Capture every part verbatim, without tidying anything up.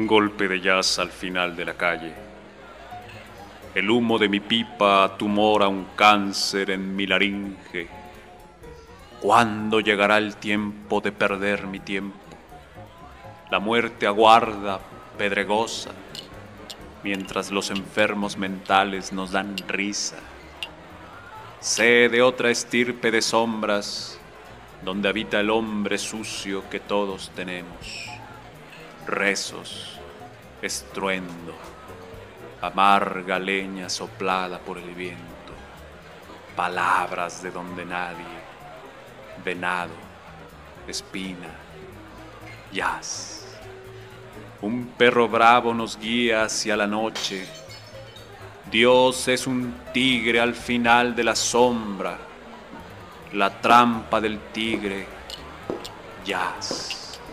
golpe de jazz al final de la calle. El humo de mi pipa tumora un cáncer en mi laringe. ¿Cuándo llegará el tiempo de perder mi tiempo? La muerte aguarda, pedregosa, mientras los enfermos mentales nos dan risa. Sé de otra estirpe de sombras, donde habita el hombre sucio que todos tenemos. Rezos, estruendo, amarga leña soplada por el viento, palabras de donde nadie, venado, espina, jazz. Un perro bravo nos guía hacia la noche. Dios es un tigre al final de la sombra, la trampa del tigre, jazz.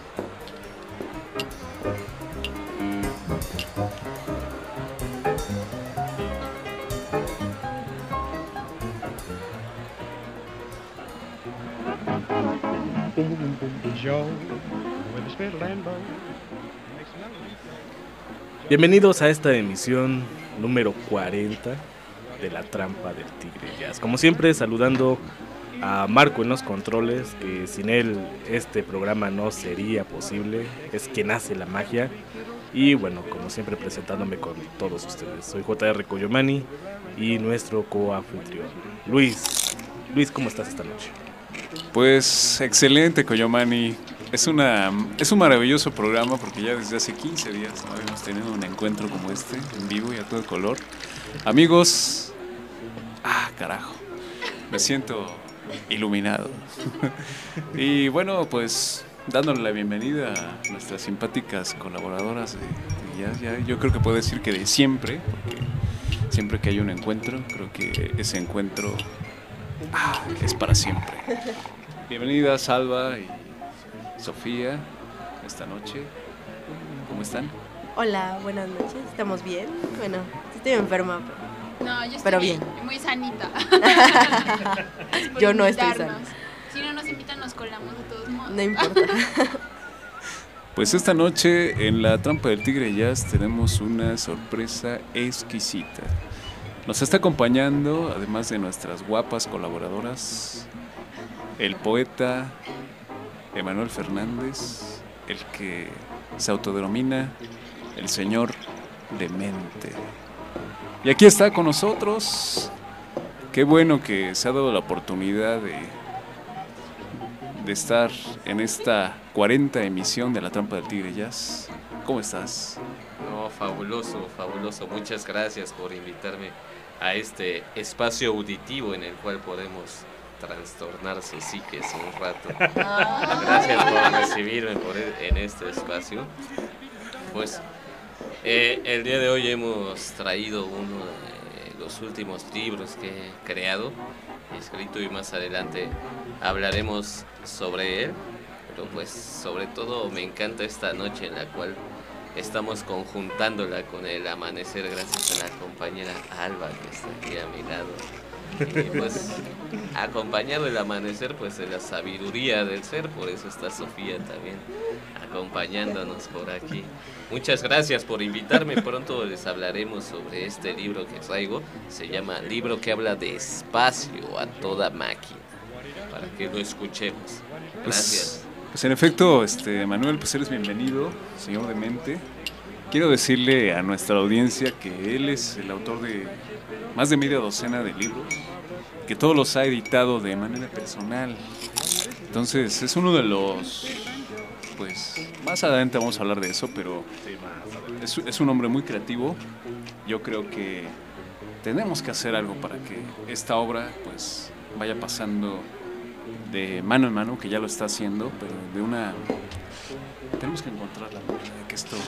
Bienvenidos a esta emisión número cuarenta de La Trampa del Tigre Jazz. Como siempre, saludando a Marco en los controles, que sin él este programa no sería posible. Es quien hace la magia. Y bueno, como siempre, presentándome con todos ustedes. Soy J R Coyomani y nuestro coanfitrión, Luis. Luis, ¿cómo estás esta noche? Pues excelente, Coyomani. Es, una, es un maravilloso programa porque ya desde hace quince días no habíamos tenido un encuentro como este, en vivo y a todo color. Amigos, ah, carajo, me siento iluminado. Y bueno, pues dándole la bienvenida a nuestras simpáticas colaboradoras de, de Jazz, ya, yo creo que puedo decir que de siempre, porque siempre que hay un encuentro, creo que ese encuentro ah, es para siempre. Bienvenida Salva y Sofía, esta noche. ¿Cómo están? Hola, buenas noches. ¿Estamos bien? Bueno, estoy enferma, pero, no, yo estoy pero bien. Muy sanita. Yo no estoy sana. Si no nos invitan, nos colamos de todos modos. No importa. Pues esta noche en La Trampa del Tigre Jazz tenemos una sorpresa exquisita. Nos está acompañando, además de nuestras guapas colaboradoras, el poeta Emanuel Fernández, el que se autodenomina el señor Demente. Y aquí está con nosotros. Qué bueno que se ha dado la oportunidad de, de estar en esta cuarenta emisión de La Trampa del Tigre Jazz. ¿Cómo estás? No, fabuloso, fabuloso. Muchas gracias por invitarme a este espacio auditivo en el cual podemos trastornar sus psiques un rato. Gracias por recibirme por en este espacio. Pues eh, el día de hoy hemos traído uno de los últimos libros que he creado, escrito, y más adelante hablaremos sobre él. Pero pues sobre todo me encanta esta noche en la cual estamos conjuntándola con el amanecer gracias a la compañera Alba que está aquí a mi lado. Y pues acompañado el amanecer pues de la sabiduría del ser, por eso está Sofía también acompañándonos por aquí. Muchas gracias por invitarme. Pronto les hablaremos sobre este libro que traigo. Se llama Libro que habla de espacio a toda máquina, para que lo escuchemos. Gracias. Pues, pues en efecto, este Manuel, pues eres bienvenido, señor Demente. Quiero decirle a nuestra audiencia que él es el autor de más de media docena de libros, que todos los ha editado de manera personal. Entonces es uno de los, pues más adelante vamos a hablar de eso, pero es, es un hombre muy creativo. Yo creo que tenemos que hacer algo para que esta obra pues vaya pasando de mano en mano, que ya lo está haciendo, pero de una... Tenemos que encontrar la manera de que esto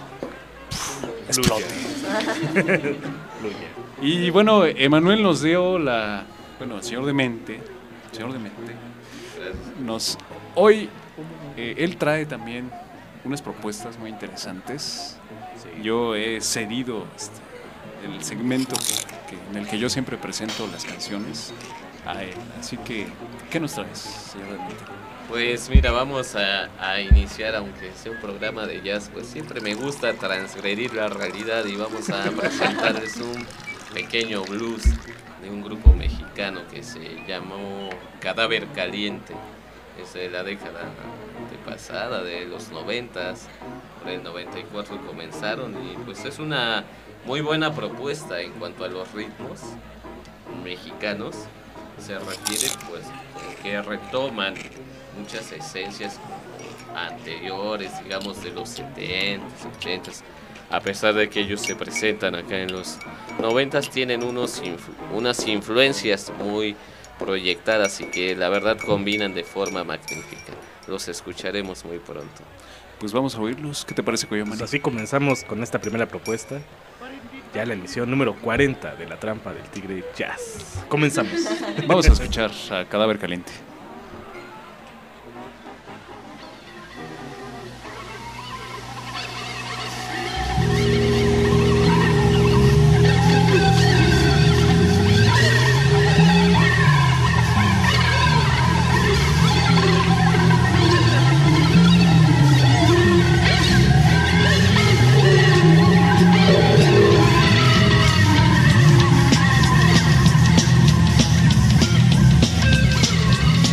explote. Y bueno, Emanuel nos dio la... Bueno, el señor Demente, el señor Demente, nos... Hoy, eh, él trae también unas propuestas muy interesantes. Yo he cedido este, el segmento que que, en el que yo siempre presento las canciones a él. Así que, ¿qué nos traes, señor Delmita? Pues mira, vamos a, a iniciar, aunque sea un programa de jazz, pues siempre me gusta transgredir la realidad y vamos a presentarles un pequeño blues de un grupo mexicano que se llamó Cadáver Caliente. Es de la década pasada, de los noventas, por el noventa y cuatro comenzaron y pues es una muy buena propuesta en cuanto a los ritmos mexicanos se refiere, pues que retoman muchas esencias anteriores, digamos de los setentas, ochentas, a pesar de que ellos se presentan acá en los noventas, tienen unos influ- unas influencias muy proyectadas y que la verdad combinan de forma magnífica. Los escucharemos muy pronto. Pues vamos a oírlos. ¿Qué te parece, Coyomani? Pues así comenzamos con esta primera propuesta, ya la emisión número cuarenta de La Trampa del Tigre Jazz. Comenzamos. Vamos a escuchar a Cadáver Caliente. Thank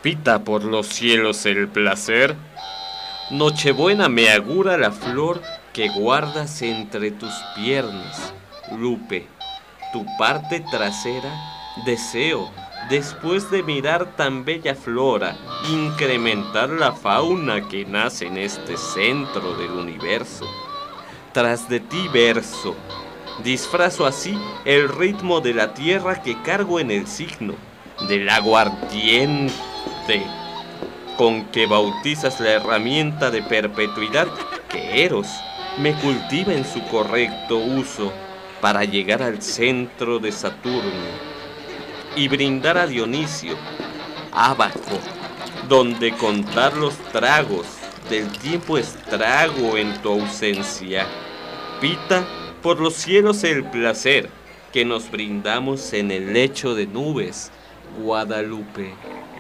Pita por los cielos el placer. Nochebuena me augura la flor que guardas entre tus piernas. Lupe, tu parte trasera deseo, después de mirar tan bella flora, incrementar la fauna que nace en este centro del universo. Tras de ti verso, disfrazo así el ritmo de la tierra que cargo en el signo del aguardiente, con que bautizas la herramienta de perpetuidad que Eros me cultiva en su correcto uso para llegar al centro de Saturno y brindar a Dionisio, Ábaco, donde contar los tragos del tiempo estrago en tu ausencia. Pita por los cielos el placer que nos brindamos en el lecho de nubes, Guadalupe.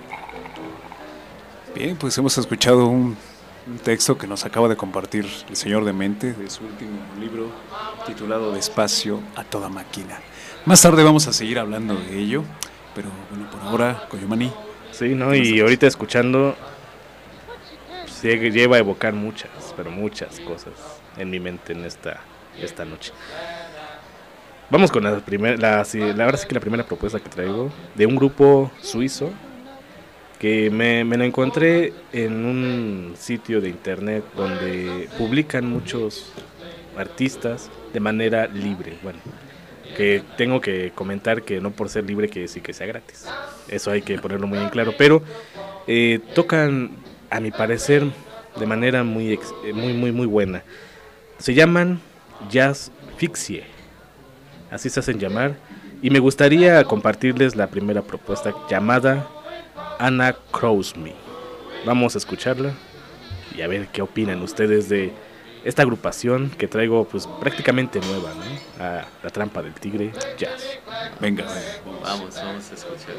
Bien, pues hemos escuchado un, un texto que nos acaba de compartir el señor Demente de su último libro titulado Despacio a toda máquina. Más tarde vamos a seguir hablando de ello, pero bueno, por ahora, Coyomani. Sí, ¿no? Y ahorita escuchando, pues, lleva a evocar muchas, pero muchas cosas en mi mente en esta, esta noche. Vamos con la primera, la, sí, la verdad es que la primera propuesta que traigo, de un grupo suizo, que me, me lo encontré en un sitio de internet donde publican muchos artistas de manera libre. Bueno, que tengo que comentar que no por ser libre quiere decir que sea gratis. Eso hay que ponerlo muy en claro. Pero eh, tocan, a mi parecer, de manera muy, ex, muy, muy, muy buena. Se llaman Jazz Fixie. Así se hacen llamar. Y me gustaría compartirles la primera propuesta llamada Anna Crows Me. Vamos a escucharla y a ver qué opinan ustedes de esta agrupación que traigo pues prácticamente nueva, ¿no? A La Trampa del Tigre Jazz. Venga, vamos, vamos a escuchar.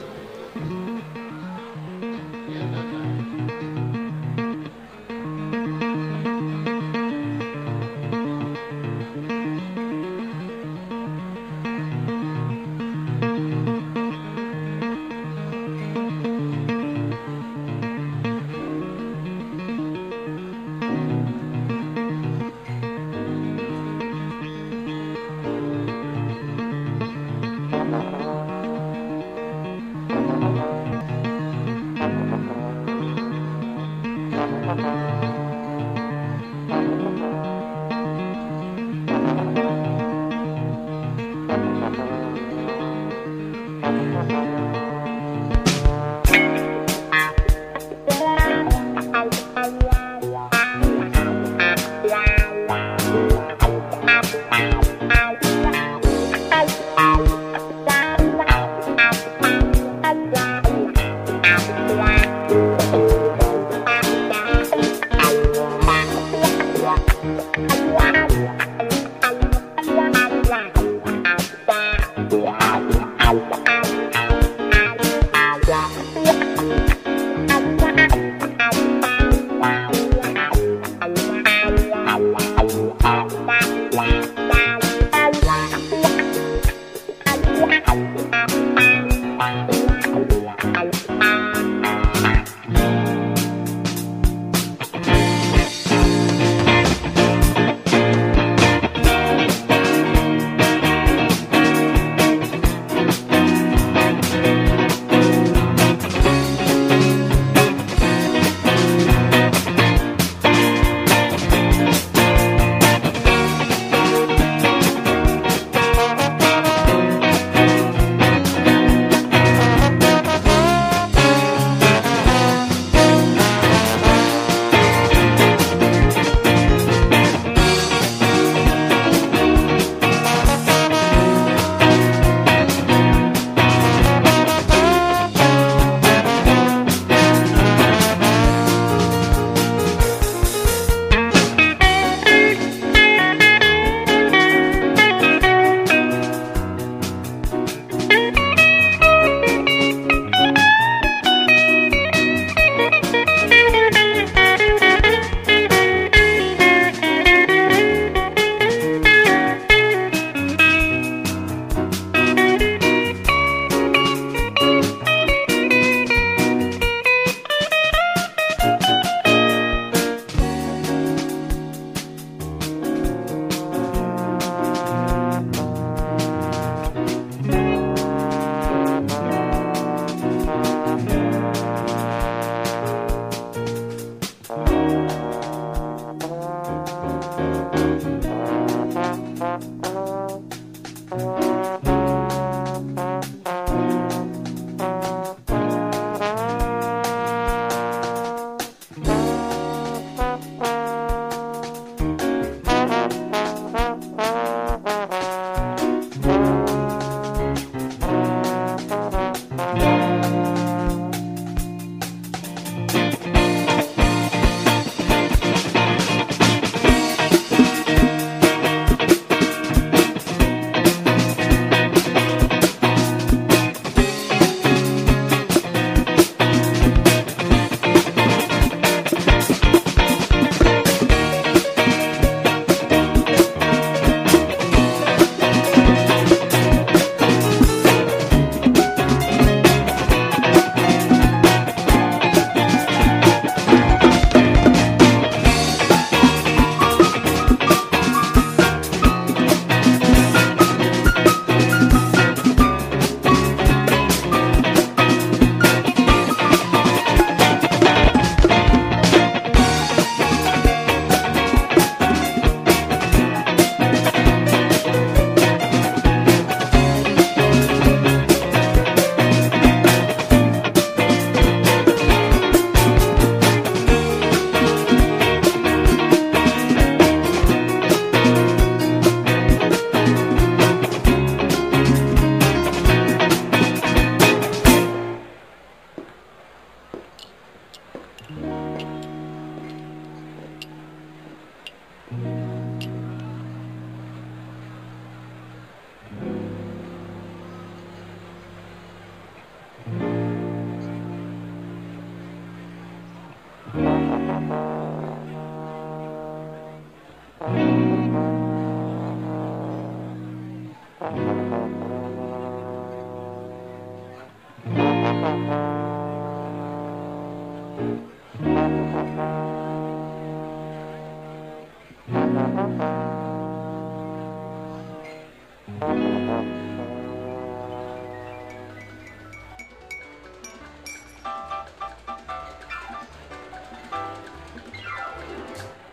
Thank you.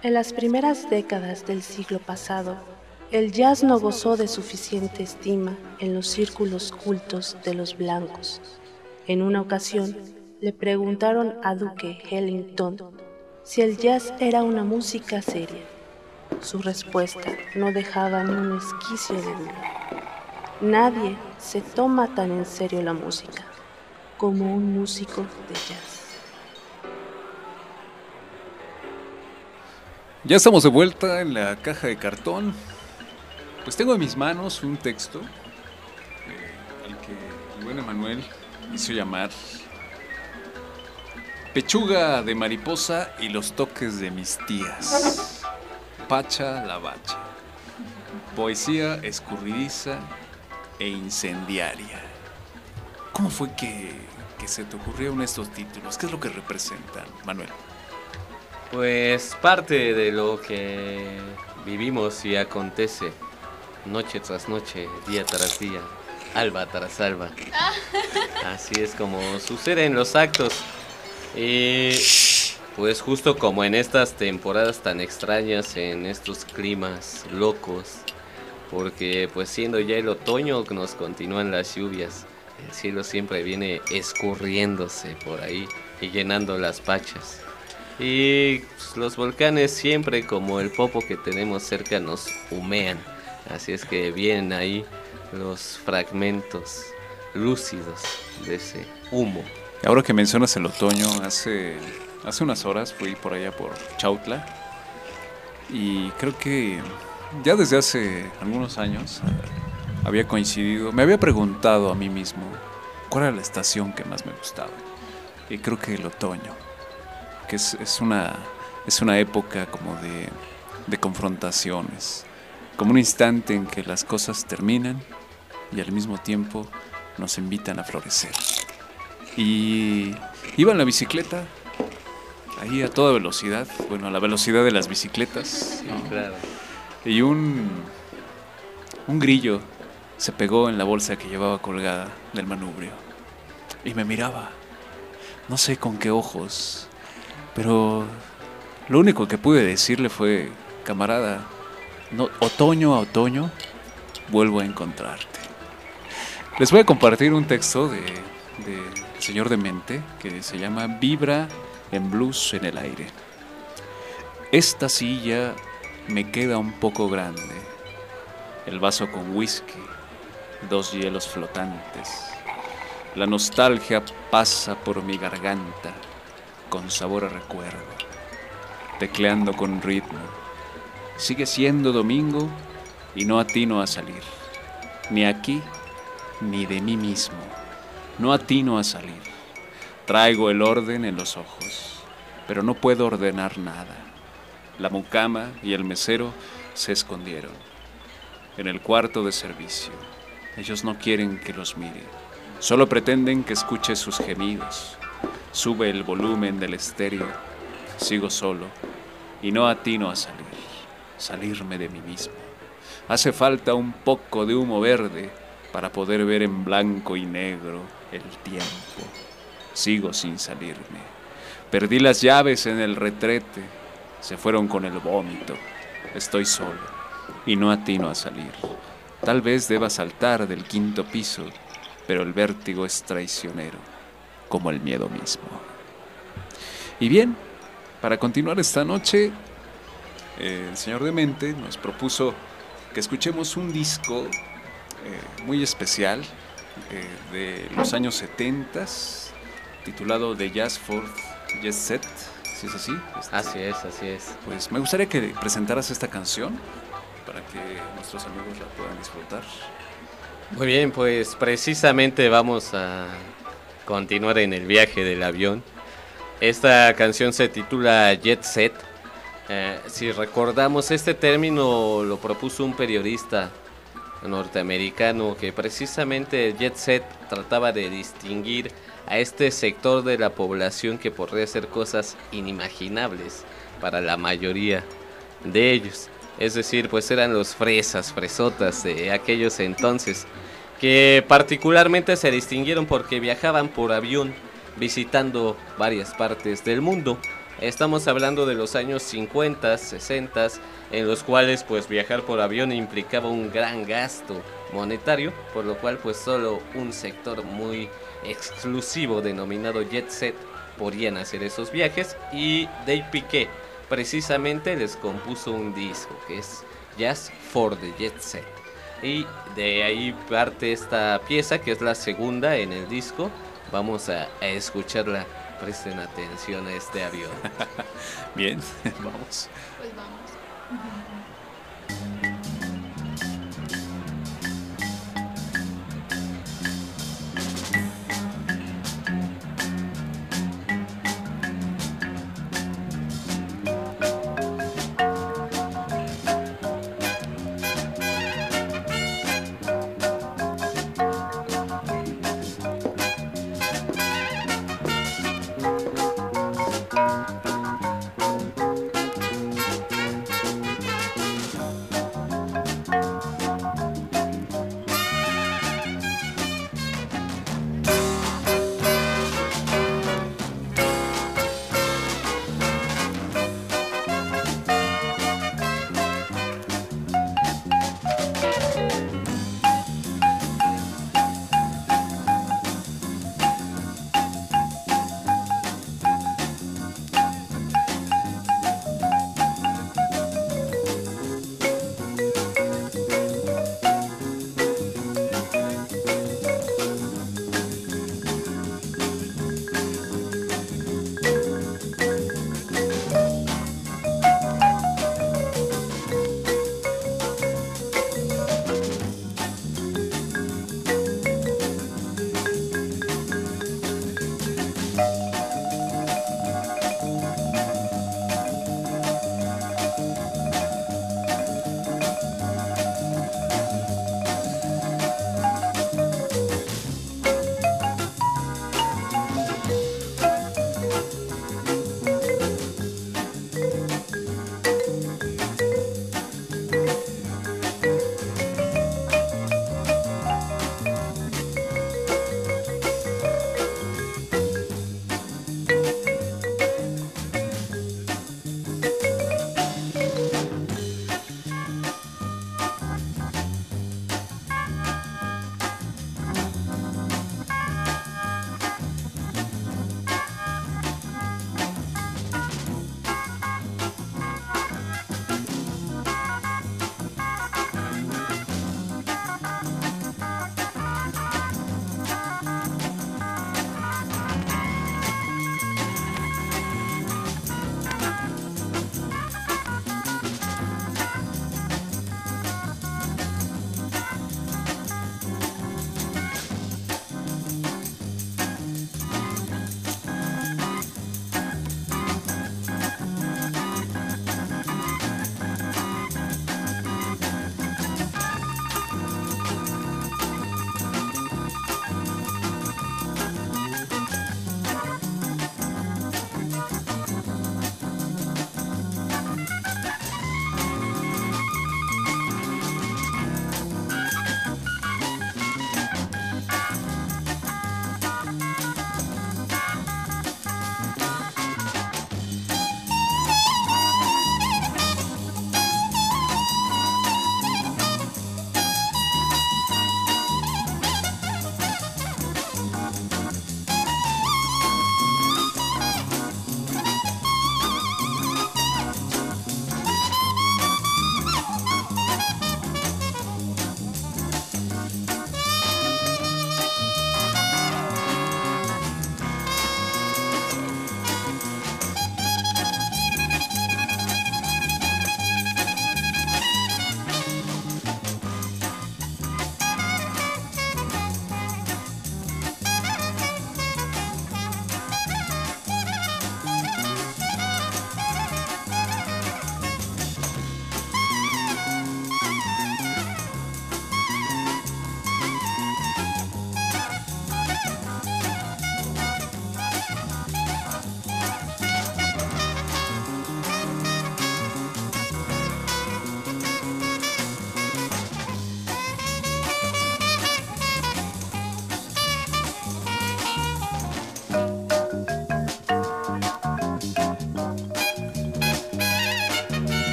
En las primeras décadas del siglo pasado, el jazz no gozó de suficiente estima en los círculos cultos de los blancos. En una ocasión, le preguntaron a Duke Ellington si el jazz era una música seria. Su respuesta no dejaba ni un esquicio de duda. Nadie se toma tan en serio la música como un músico de jazz. Ya estamos de vuelta en la caja de cartón. Pues tengo en mis manos un texto eh, al que el buen Emanuel hizo llamar Pechuga de mariposa y los toques de mis tías. Pacha la bacha. Poesía escurridiza e incendiaria. ¿Cómo fue que, que se te ocurrieron estos títulos? ¿Qué es lo que representan, Manuel? Pues parte de lo que vivimos y acontece noche tras noche, día tras día, alba tras alba. Así es como suceden los actos. Y pues justo como en estas temporadas tan extrañas, en estos climas locos, porque pues siendo ya el otoño nos continúan las lluvias, el cielo siempre viene escurriéndose por ahí y llenando las pachas. Y pues, los volcanes siempre, como el Popo que tenemos cerca, nos humean. Así es que vienen ahí los fragmentos lúcidos de ese humo. Ahora que mencionas el otoño, hace, hace unas horas fui por allá por Chautla y creo que ya desde hace algunos años uh, había coincidido, me había preguntado a mí mismo cuál era la estación que más me gustaba. Y creo que el otoño, que es, es, una, es una época como de, de confrontaciones, como un instante en que las cosas terminan y al mismo tiempo nos invitan a florecer. Y iba en la bicicleta, ahí a toda velocidad, bueno, a la velocidad de las bicicletas, ¿no? Claro. Y un, un grillo se pegó en la bolsa que llevaba colgada del manubrio y me miraba, no sé con qué ojos, pero lo único que pude decirle fue: camarada, no, otoño a otoño vuelvo a encontrarte. Les voy a compartir un texto de, de Señor Demente que se llama Vibra en blues en el aire. Esta silla me queda un poco grande, el vaso con whisky, dos hielos flotantes. La nostalgia pasa por mi garganta con sabor a recuerdo, tecleando con ritmo. Sigue siendo domingo y no atino a salir, ni aquí ni de mí mismo. No atino a salir. Traigo el orden en los ojos, pero no puedo ordenar nada. La mucama y el mesero se escondieron en el cuarto de servicio. Ellos no quieren que los mire, solo pretenden que escuche sus gemidos. Sube el volumen del estéreo. Sigo solo y no atino a salir, salirme de mí mismo. Hace falta un poco de humo verde para poder ver en blanco y negro el tiempo. Sigo sin salirme. Perdí las llaves en el retrete. Se fueron con el vómito. Estoy solo y no atino a salir. Tal vez deba saltar del quinto piso, pero el vértigo es traicionero, como el miedo mismo. Y bien, para continuar esta noche, eh, el señor Demente nos propuso que escuchemos un disco eh, muy especial eh, de los años setenta, titulado The Jazz for Jet Set. ¿Sí es así? Este, así es, así es. Pues me gustaría que presentaras esta canción para que nuestros amigos la puedan disfrutar. Muy bien, pues precisamente vamos a continuar en el viaje del avión. Esta canción se titula Jet Set. Eh, si recordamos, este término lo propuso un periodista norteamericano que precisamente el Jet Set trataba de distinguir a este sector de la población que podría hacer cosas inimaginables para la mayoría de ellos. Es decir, pues eran los fresas, fresotas de aquellos entonces, que particularmente se distinguieron porque viajaban por avión visitando varias partes del mundo Estamos hablando de los años cincuenta, sesenta, en los cuales pues viajar por avión implicaba un gran gasto monetario, por lo cual pues solo un sector muy exclusivo denominado jet set podían hacer esos viajes, y Dave Piquet precisamente les compuso un disco que es Jazz for the Jet Set, y de ahí parte esta pieza que es la segunda en el disco. Vamos a, a escucharla. Presten atención a este avión. Bien, vamos. Pues vamos.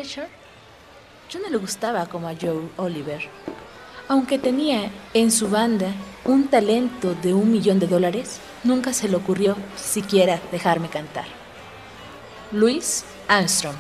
Fletcher? Yo no le gustaba como a Joe Oliver. Aunque tenía en su banda un talento de un millón de dólares, nunca se le ocurrió siquiera dejarme cantar. Louis Armstrong.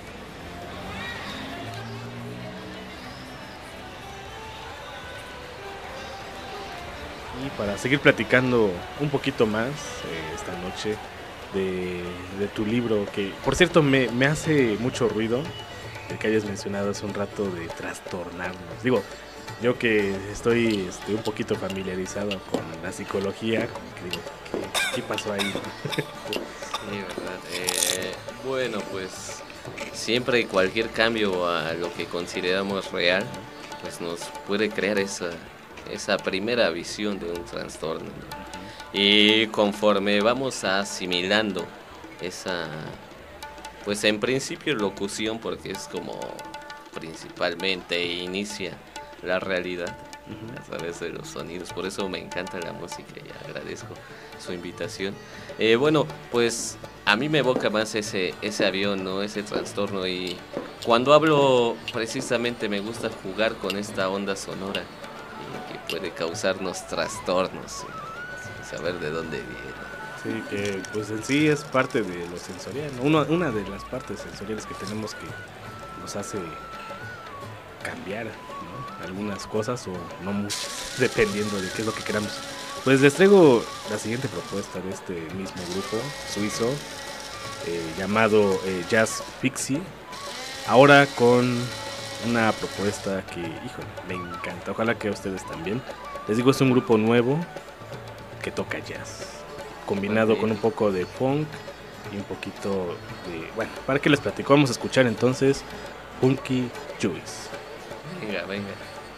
Y para seguir platicando un poquito más eh, esta noche de, de tu libro, que por cierto me, me hace mucho ruido el que hayas mencionado hace un rato de trastornarnos. Digo, yo que estoy este, un poquito familiarizado con la psicología, como que digo, ¿qué, qué pasó ahí? Sí, verdad. Eh, bueno, pues siempre y cualquier cambio a lo que consideramos real, pues nos puede crear esa, esa primera visión de un trastorno, ¿no? Y conforme vamos asimilando esa, pues en principio locución, porque es como principalmente inicia la realidad uh-huh. a través de los sonidos. Por eso me encanta la música y agradezco su invitación. Eh, bueno, pues a mí me evoca más ese, ese avión, ¿no? Ese trastorno, y cuando hablo precisamente me gusta jugar con esta onda sonora y que puede causarnos trastornos, sin saber de dónde viene. Sí, que pues en sí es parte de lo sensorial, ¿no? Una, una de las partes sensoriales que tenemos que nos hace cambiar, ¿no? Algunas cosas o no mucho, dependiendo de qué es lo que queramos. Pues les traigo la siguiente propuesta de este mismo grupo suizo eh, llamado eh, Jazz Pixie, ahora con una propuesta que, híjole, me encanta, ojalá que a ustedes también. Les digo, es un grupo nuevo que toca jazz, combinado con un poco de funk y un poquito de... Bueno, ¿para qué les platico? Vamos a escuchar entonces Punky Juice. Venga, venga.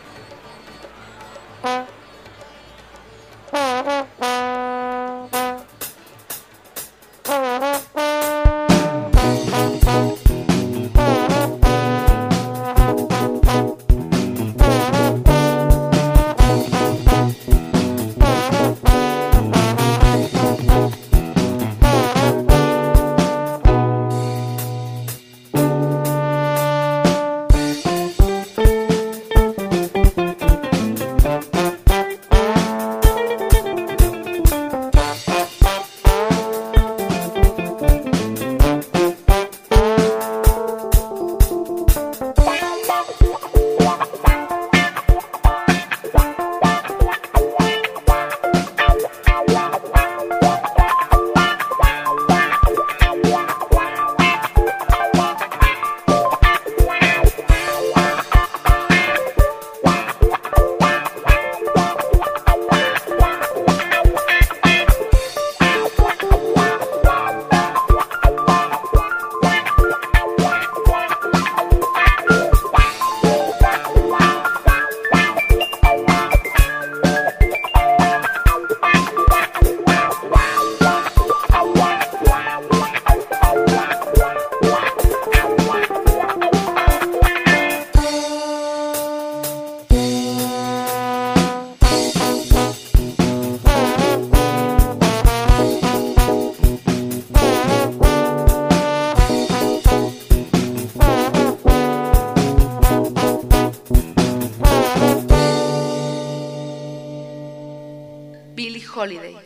Holiday,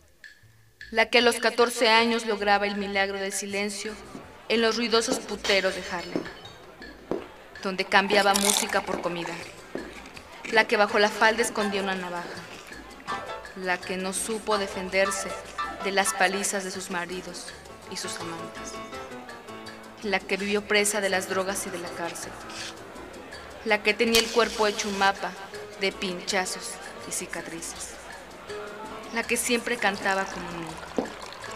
la que a los catorce años lograba el milagro del silencio en los ruidosos puteros de Harlem, donde cambiaba música por comida, la que bajo la falda escondía una navaja, la que no supo defenderse de las palizas de sus maridos y sus amantes, la que vivió presa de las drogas y de la cárcel, la que tenía el cuerpo hecho un mapa de pinchazos y cicatrices, la que siempre cantaba como nunca.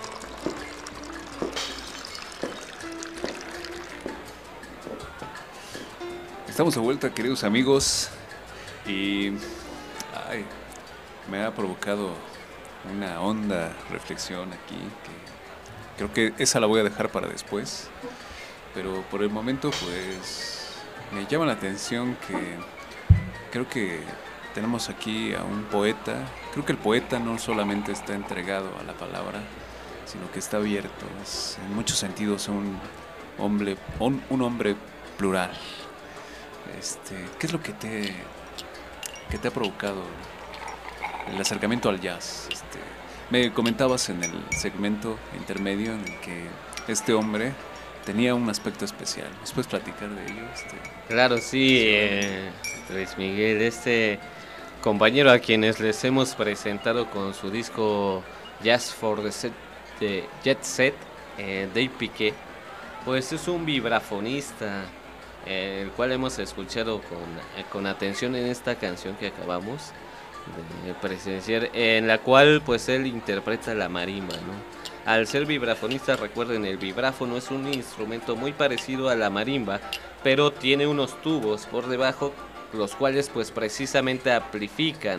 Estamos de vuelta, queridos amigos, y ay, me ha provocado una honda reflexión aquí, que creo que esa la voy a dejar para después, pero por el momento pues me llama la atención que creo que tenemos aquí a un poeta. Creo que el poeta no solamente está entregado a la palabra, sino que está abierto. Es en muchos sentidos un hombre, un, un hombre plural. Este, ¿qué es lo que te, que te ha provocado el acercamiento al jazz? Este, me comentabas en el segmento intermedio en el que este hombre tenía un aspecto especial. ¿Nos puedes platicar de ello? Este, Claro, sí, eh, Luis Miguel, este compañero a quienes les hemos presentado con su disco Jazz for the Set, de Jet Set, eh, Dave Piquet, pues es un vibrafonista, eh, el cual hemos escuchado con, eh, con atención en esta canción que acabamos de presenciar, en la cual pues él interpreta la marimba, ¿no? Al ser vibrafonista, recuerden, el vibráfono es un instrumento muy parecido a la marimba, pero tiene unos tubos por debajo, los cuales pues precisamente amplifican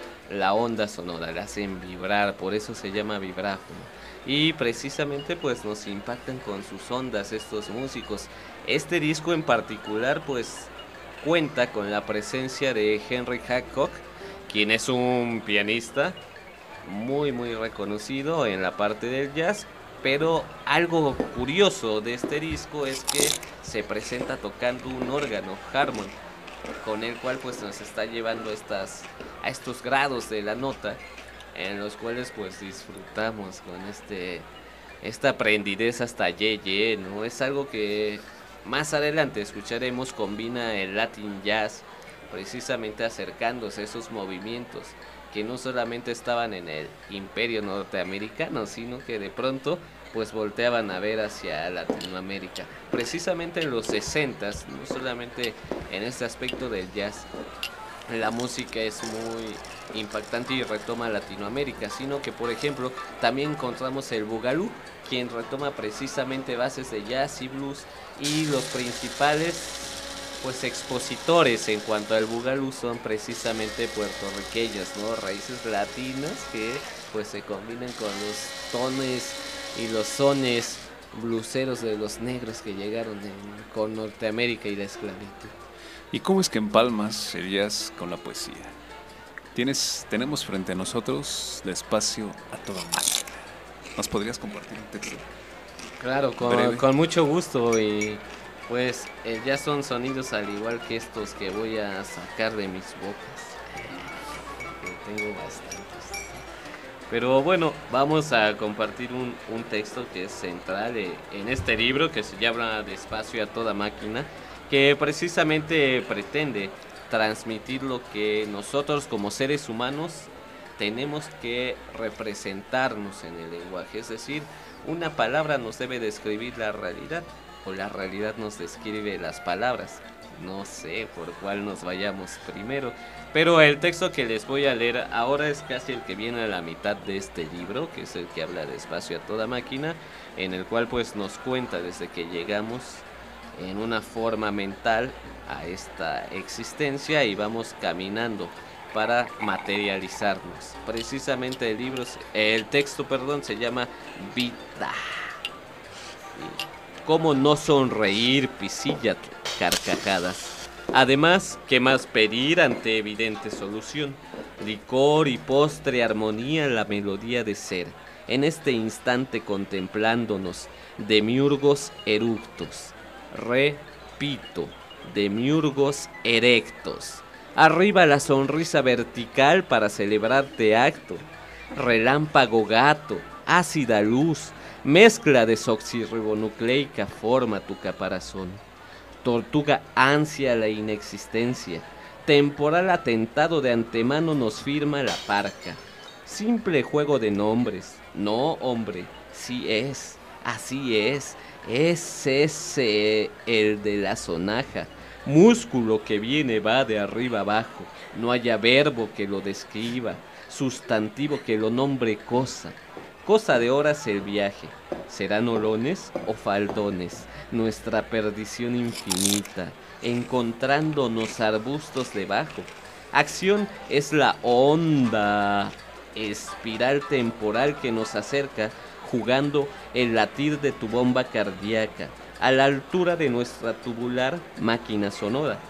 la onda sonora, la hacen vibrar, por eso se llama vibráfono. Y precisamente pues nos impactan con sus ondas estos músicos. Este disco en particular pues cuenta con la presencia de Henry Hancock, quien es un pianista muy muy reconocido en la parte del jazz, pero algo curioso de este disco es que se presenta tocando un órgano, Harmon, con el cual pues nos está llevando estas, a estos grados de la nota, en los cuales pues disfrutamos con este esta aprendidez hasta ye ye, ¿no? Es algo que más adelante escucharemos, combina el Latin Jazz, precisamente acercándose a esos movimientos que no solamente estaban en el imperio norteamericano, sino que de pronto pues volteaban a ver hacia Latinoamérica. Precisamente en los sesentas, no solamente en este aspecto del jazz, la música es muy impactante y retoma Latinoamérica, sino que por ejemplo también encontramos el Boogaloo, quien retoma precisamente bases de jazz y blues, y los principales pues expositores en cuanto al Boogaloo son precisamente puertorriqueños, ¿no? Raíces latinas que pues se combinan con los tones y los sones bluseros de los negros que llegaron en, con Norteamérica y la esclavitud. ¿Y cómo es que empalmas el jazz con la poesía? Tienes, tenemos frente a nosotros Despacio a toda máquina. ¿Nos podrías compartir un texto? Claro, con, con mucho gusto. Y pues eh, ya son sonidos al igual que estos que voy a sacar de mis bocas. Eh, tengo bastantes. Pero bueno, vamos a compartir un, un texto que es central eh, en este libro, que se llama Despacio a toda máquina, que precisamente pretende transmitir lo que nosotros como seres humanos tenemos que representarnos en el lenguaje. Es decir, una palabra nos debe describir la realidad, o la realidad nos describe las palabras. No sé por cuál nos vayamos primero, pero el texto que les voy a leer ahora es casi el que viene a la mitad de este libro, que es el que habla de Despacio a toda máquina, en el cual pues nos cuenta desde que llegamos en una forma mental a esta existencia y vamos caminando para materializarnos. Precisamente el libro, el texto, perdón, se llama Vida. ¿Cómo no sonreír, pisilla, carcajadas? Además, ¿qué más pedir ante evidente solución? Licor y postre, armonía, la melodía de ser. En este instante contemplándonos, demiurgos eructos. Repito, demiurgos erectos. Arriba la sonrisa vertical para celebrarte acto. Relámpago gato, ácida luz, mezcla desoxirribonucleica forma tu caparazón. Tortuga ansia la inexistencia. Temporal atentado de antemano nos firma la parca. Simple juego de nombres. No, hombre, sí es, así es. Es ese el de la sonaja. Músculo que viene va de arriba abajo. No haya verbo que lo describa, sustantivo que lo nombre cosa. Cosa de horas el viaje. ¿Serán olones o faldones? Nuestra perdición infinita, encontrándonos arbustos debajo. Acción es la onda, espiral temporal que nos acerca, jugando el latir de tu bomba cardíaca, a la altura de nuestra tubular máquina sonora.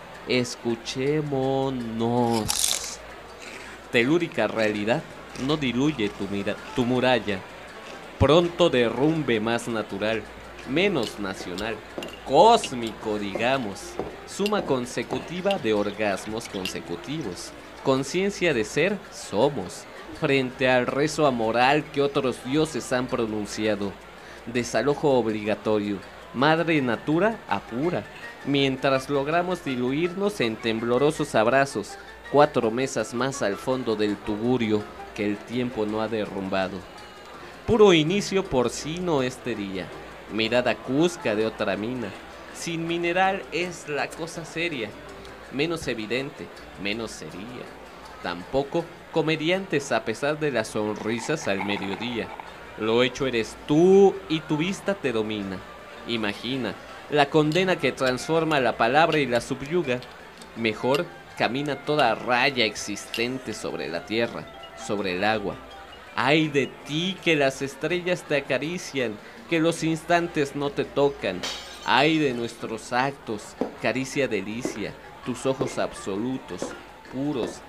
Escuchémonos. Telúrica realidad, no diluye tu, mira, tu muralla. Pronto derrumbe más natural. menos nacional, cósmico digamos, suma consecutiva de orgasmos consecutivos, conciencia de ser somos, frente al rezo amoral que otros dioses han pronunciado, desalojo obligatorio, madre natura apura, mientras logramos diluirnos en temblorosos abrazos, cuatro mesas más al fondo del tugurio que el tiempo no ha derrumbado. Puro inicio porcino este día, mirada cusca de otra mina, sin mineral es la cosa seria, menos evidente, menos sería. Tampoco comediantes a pesar de las sonrisas al mediodía. Lo hecho eres tú y tu vista te domina. Imagina la condena que transforma la palabra y la subyuga. Mejor camina toda raya existente sobre la tierra, sobre el agua. Ay de ti que las estrellas te acarician, que los instantes no te tocan. Ay de nuestros actos, caricia delicia, tus ojos absolutos, puros,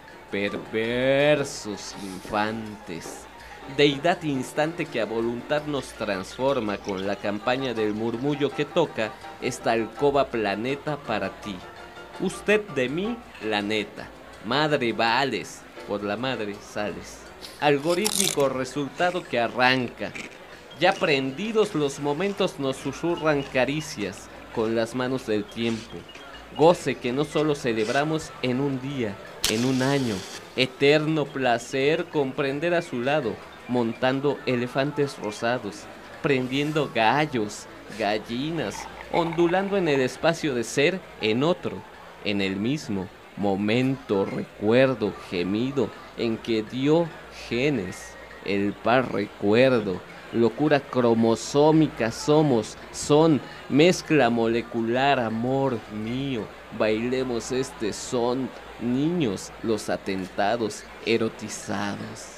perversos infantes. Deidad instante que a voluntad nos transforma con la campaña del murmullo que toca esta alcoba planeta para ti. Usted de mí, la neta. Madre vales, por la madre sales. Algorítmico resultado que arranca. Ya prendidos los momentos nos susurran caricias con las manos del tiempo. Goce que no solo celebramos en un día, en un año. Eterno placer comprender a su lado, montando elefantes rosados, prendiendo gallos, gallinas, ondulando en el espacio de ser en otro, en el mismo momento, recuerdo, gemido, en que dio genes, el par recuerdo, locura cromosómica somos, son, mezcla molecular, amor mío, bailemos este son, niños, los atentados erotizados.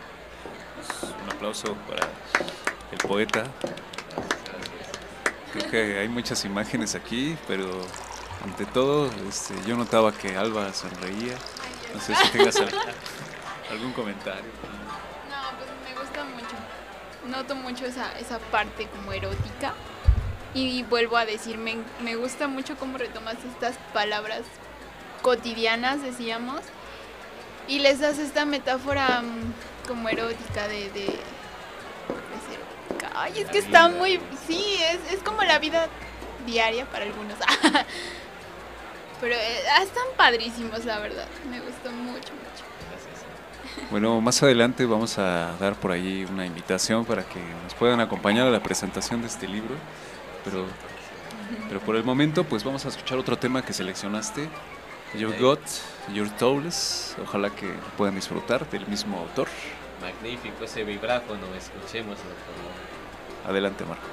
Un aplauso para el poeta. Creo que hay muchas imágenes aquí, pero ante todo este, yo notaba que Alba sonreía. No sé si tengas al- algún comentario. No, pues me gusta mucho. Noto mucho esa, esa parte como erótica. Y vuelvo a decir, me, me gusta mucho cómo retomas estas palabras cotidianas, decíamos, y les das esta metáfora mm, como erótica de... de es erótica. Ay, es que está muy... Sí, es, es como la vida diaria para algunos. Pero eh, están padrísimos, la verdad. Me gustó mucho, mucho. Bueno, más adelante vamos a dar por ahí una invitación para que nos puedan acompañar a la presentación de este libro. Pero, pero por el momento, pues vamos a escuchar otro tema que seleccionaste. Your God, Your Towels. Ojalá que puedan disfrutar del mismo autor. Magnífico ese vibráfono, escuchémoslo por favor. Adelante, Marco.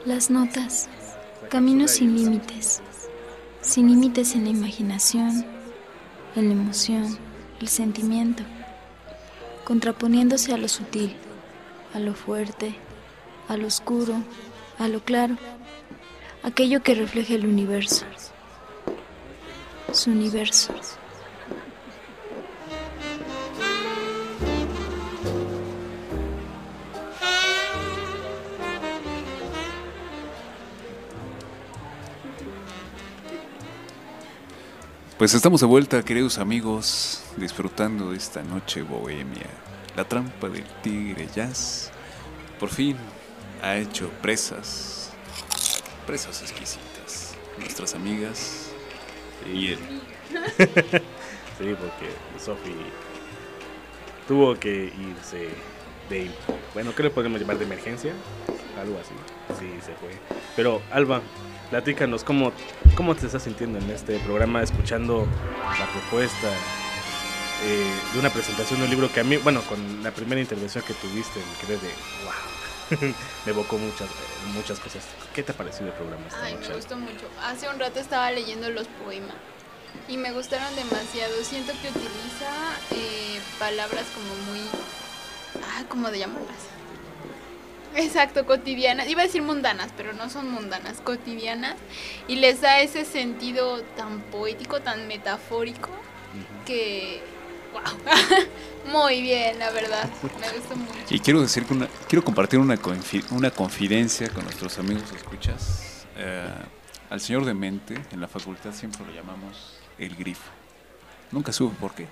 Las notas, caminos sin límites, sin límites en la imaginación, en la emoción, el sentimiento, contraponiéndose a lo sutil, a lo fuerte, a lo oscuro, a lo claro, aquello que refleja el universo, su universo. Pues estamos de vuelta, queridos amigos, disfrutando de esta noche bohemia. La trampa del tigre jazz por fin ha hecho presas, presas exquisitas, nuestras amigas y él. Sí, porque Sophie tuvo que irse de, bueno, ¿qué le podemos llamar? De emergencia, algo así. Sí, se fue. Pero Alba, platícanos cómo, cómo te estás sintiendo en este programa, escuchando la propuesta eh, de una presentación de un libro que a mí, bueno, con la primera intervención que tuviste, me quedé de wow, me evocó muchas, muchas cosas. ¿Qué te ha parecido el programa esta Ay, noche? me gustó mucho. Hace un rato estaba leyendo los poemas y me gustaron demasiado. Siento que utiliza eh, palabras como muy, ah, ¿cómo de llamarlas? Exacto, cotidianas. Iba a decir mundanas, pero no son mundanas, cotidianas. Y les da ese sentido tan poético, tan metafórico, que... ¡wow! Muy bien, la verdad. Me gustó mucho. Y quiero decir que una, quiero compartir una, confi, una confidencia con nuestros amigos escuchas. Eh, al señor Demente, en la facultad siempre lo llamamos el grifo. Nunca supe por qué.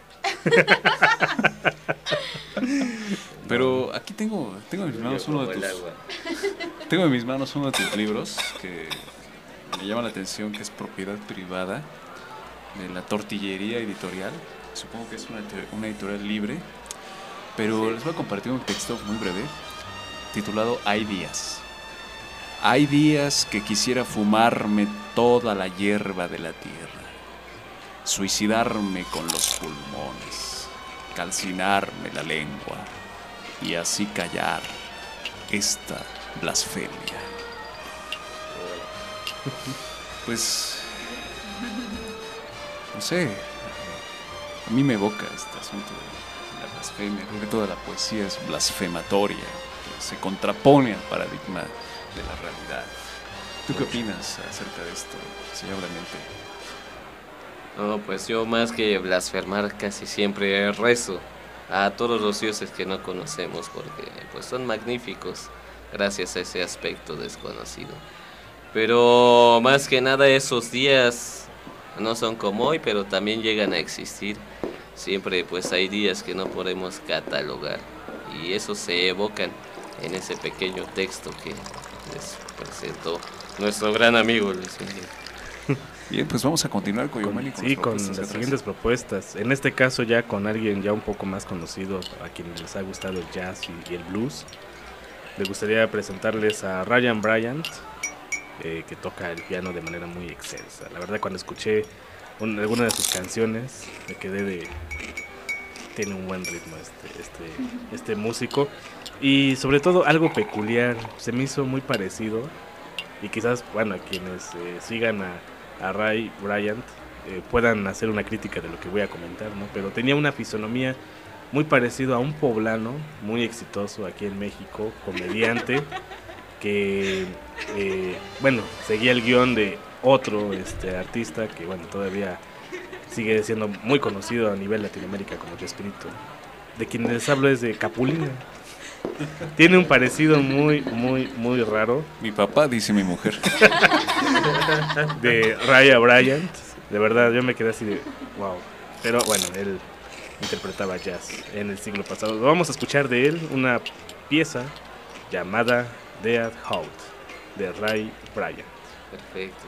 Pero aquí tengo, tengo en mis manos uno de tus, tengo en mis manos uno de tus libros que me llama la atención, que es propiedad privada de la Tortillería Editorial. Supongo que es una, una editorial libre, pero les voy a compartir un texto muy breve titulado Hay días. Hay días que quisiera fumarme toda la hierba de la tierra, suicidarme con los pulmones, calcinarme la lengua y así callar esta blasfemia. Pues, no sé, a mí me evoca este asunto de la blasfemia. Creo que toda la poesía es blasfematoria, que se contrapone al paradigma de la realidad. ¿Tú qué opinas acerca de esto, señor Clemente? No, pues yo más que blasfemar casi siempre rezo a todos los dioses que no conocemos, porque pues son magníficos gracias a ese aspecto desconocido. Pero más que nada esos días no son como hoy, pero también llegan a existir. Siempre pues hay días que no podemos catalogar y eso se evocan en ese pequeño texto que les presentó nuestro gran amigo Luis Miguel. Bien, pues vamos a continuar con Yomani, con, sí, con las siguientes propuestas. En este caso ya con alguien ya un poco más conocido, a quienes les ha gustado el jazz y, y el blues. Me gustaría presentarles a Ryan Bryant, eh, que toca el piano de manera muy excelsa. La verdad, cuando escuché un, alguna de sus canciones me quedé de... Tiene un buen ritmo este, este, este músico. Y sobre todo algo peculiar, se me hizo muy parecido. Y quizás, bueno, quienes eh, sigan a a Ray Bryant eh, puedan hacer una crítica de lo que voy a comentar, ¿no? Pero tenía una fisonomía muy parecida a un poblano muy exitoso aquí en México, comediante, que eh, bueno, seguía el guión de otro este artista que bueno, todavía sigue siendo muy conocido a nivel Latinoamérica como Chespirito. De quien les hablo es de Capulina. Tiene un parecido muy, muy, muy raro. Mi papá, dice mi mujer. De Raya Bryant. De verdad, yo me quedé así de wow. Pero bueno, él interpretaba jazz en el siglo pasado. Vamos a escuchar de él una pieza llamada Dead Out de Ray Bryant. Perfecto.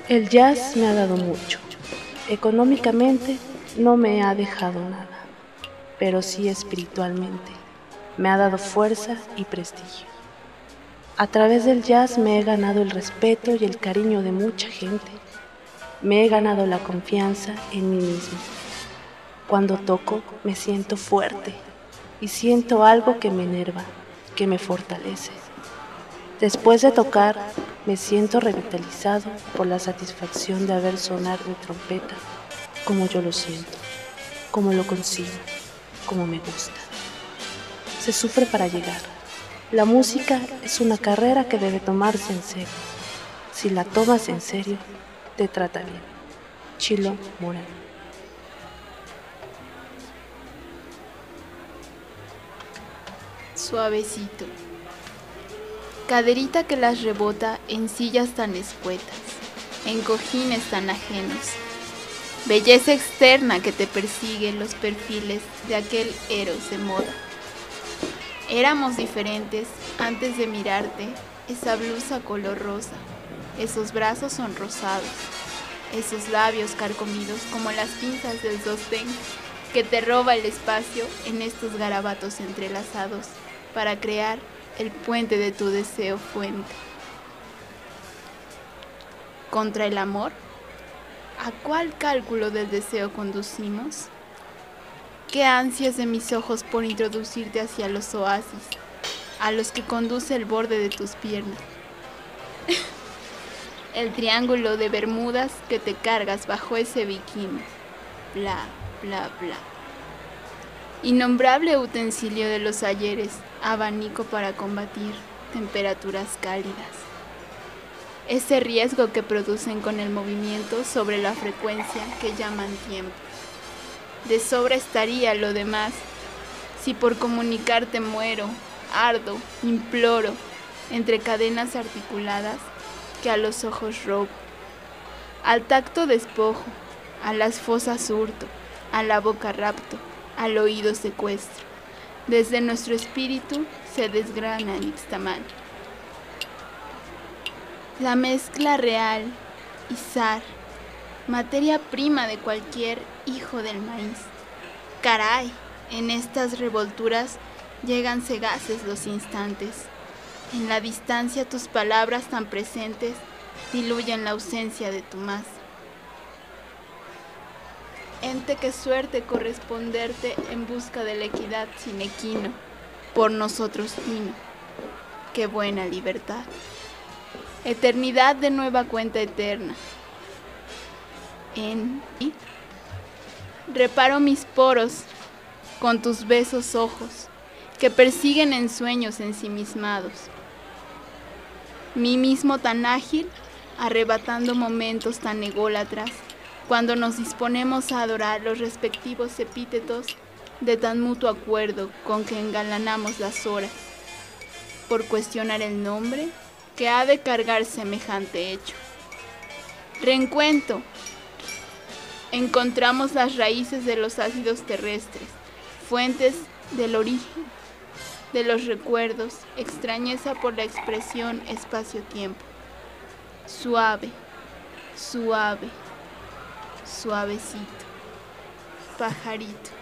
El jazz me ha dado mucho. Económicamente no me ha dejado nada, pero sí espiritualmente. Me ha dado fuerza y prestigio. A través del jazz me he ganado el respeto y el cariño de mucha gente. Me he ganado la confianza en mí mismo. Cuando toco me siento fuerte y siento algo que me enerva, que me fortalece. Después de tocar, me siento revitalizado por la satisfacción de haber sonado mi trompeta como yo lo siento, como lo consigo, como me gusta. Se sufre para llegar. La música es una carrera que debe tomarse en serio. Si la tomas en serio, te trata bien. Chilo Morán. Suavecito. Caderita que las rebota en sillas tan escuetas, en cojines tan ajenos. Belleza externa que te persigue en los perfiles de aquel Eros de moda. Éramos diferentes antes de mirarte, esa blusa color rosa, esos brazos sonrosados, esos labios carcomidos como las pinzas del sostén que te roba el espacio en estos garabatos entrelazados para crear el puente de tu deseo fuente. ¿Contra el amor? ¿A cuál cálculo del deseo conducimos? ¿Qué ansias de mis ojos por introducirte hacia los oasis, a los que conduce el borde de tus piernas? El triángulo de Bermudas que te cargas bajo ese bikini. Bla, bla, bla. Innombrable utensilio de los ayeres, abanico para combatir temperaturas cálidas. Ese riesgo que producen con el movimiento sobre la frecuencia que llaman tiempo. De sobra estaría lo demás, si por comunicarte muero, ardo, imploro, entre cadenas articuladas que a los ojos robo. Al tacto despojo, a las fosas hurto, a la boca rapto, al oído secuestro. Desde nuestro espíritu se desgrana el nixtamal. La mezcla real, izar, materia prima de cualquier hijo del maíz. Caray, en estas revolturas llegan cegaces los instantes. En la distancia tus palabras tan presentes diluyen la ausencia de tu masa. Ente que suerte corresponderte en busca de la equidad sin equino, por nosotros tino. Qué buena libertad. Eternidad de nueva cuenta eterna. En ti reparo mis poros con tus besos ojos que persiguen en sueños ensimismados. Mí mismo tan ágil, arrebatando momentos tan ególatras, cuando nos disponemos a adorar los respectivos epítetos de tan mutuo acuerdo con que engalanamos las horas, por cuestionar el nombre que ha de cargar semejante hecho. Reencuentro. Encontramos las raíces de los ácidos terrestres, fuentes del origen, de los recuerdos, extrañeza por la expresión espacio-tiempo. Suave, suave, suavecito, pajarito.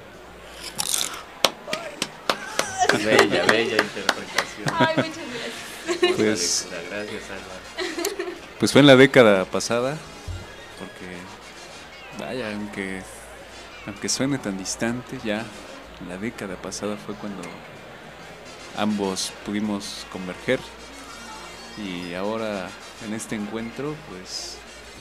Bella, bella interpretación. Ay, muchas gracias. Pues, gracias, Alba. pues fue en la década pasada, porque vaya, aunque, aunque suene tan distante, ya en la década pasada fue cuando ambos pudimos converger, y ahora en este encuentro pues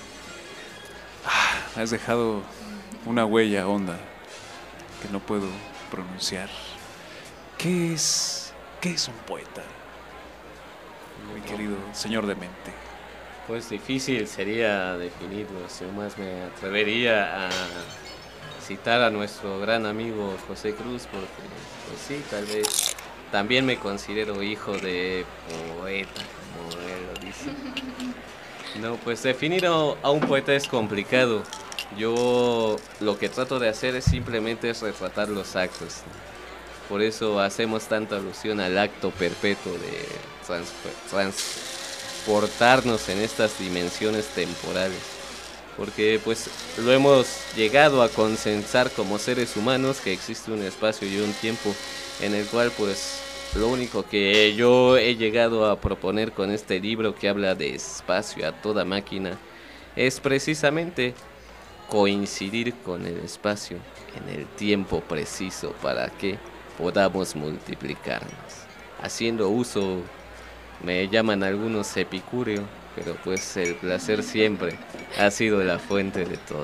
ah, has dejado una huella honda que no puedo pronunciar. ¿Qué es, qué es un poeta, mi querido señor Demente? Pues difícil sería definirlo, si más me atrevería a citar a nuestro gran amigo José Cruz, porque pues sí, tal vez también me considero hijo de poeta, como él lo dice. No, pues definir a, a un poeta es complicado. Yo lo que trato de hacer es simplemente es retratar los actos. Por eso hacemos tanta alusión al acto perpetuo de trans, trans, transportarnos en estas dimensiones temporales, porque pues lo hemos llegado a consensar como seres humanos, que existe un espacio y un tiempo en el cual pues lo único que yo he llegado a proponer con este libro que habla de espacio a toda máquina es precisamente coincidir con el espacio en el tiempo preciso para que podamos multiplicarnos, haciendo uso, me llaman algunos epicúreo, pero pues el placer siempre ha sido la fuente de todo.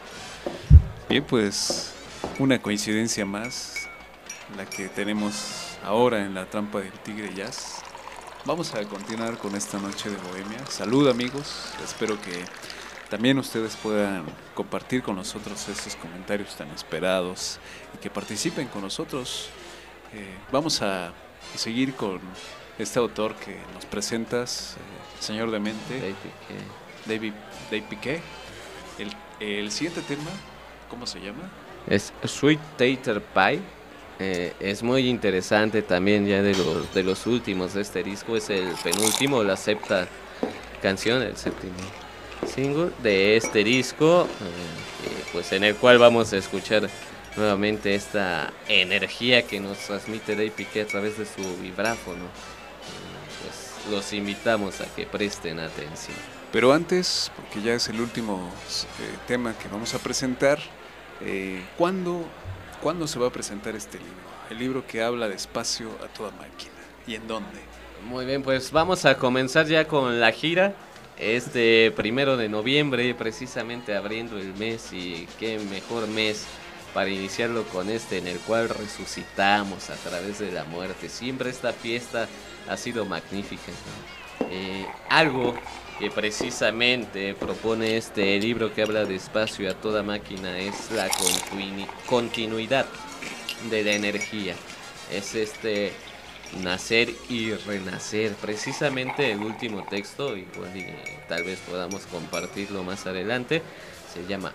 Bien, pues una coincidencia más, la que tenemos ahora en la trampa del Tigre Jazz. Vamos a continuar con esta noche de bohemia. Salud, amigos, espero que también ustedes puedan compartir con nosotros estos comentarios tan esperados y que participen con nosotros. Eh, vamos a seguir con este autor que nos presentas, eh, señor Demente, David Piquet. David, David Piquet. El, el siguiente tema, ¿cómo se llama? Es Sweet Tater Pie. Eh, es muy interesante también, ya de los, de los últimos de este disco. Es el penúltimo, la sexta canción, el séptimo single de este disco, eh, eh, pues en el cual vamos a escuchar nuevamente esta energía que nos transmite David Piquet a través de su vibráfono. Eh, pues los invitamos a que presten atención. Pero antes, porque ya es el último eh, tema que vamos a presentar, eh, ¿cuándo, ¿cuándo se va a presentar este libro? El libro que habla de espacio a toda máquina. ¿Y en dónde? Muy bien, pues vamos a comenzar ya con la gira. Este primero de noviembre, precisamente abriendo el mes, y qué mejor mes para iniciarlo con este en el cual resucitamos a través de la muerte. Siempre esta fiesta ha sido magnífica, ¿no? Eh, algo que precisamente propone este libro que habla de espacio a toda máquina es la continu- continuidad de la energía. Es este nacer y renacer. Precisamente el último texto, igual y tal vez podamos compartirlo más adelante, se llama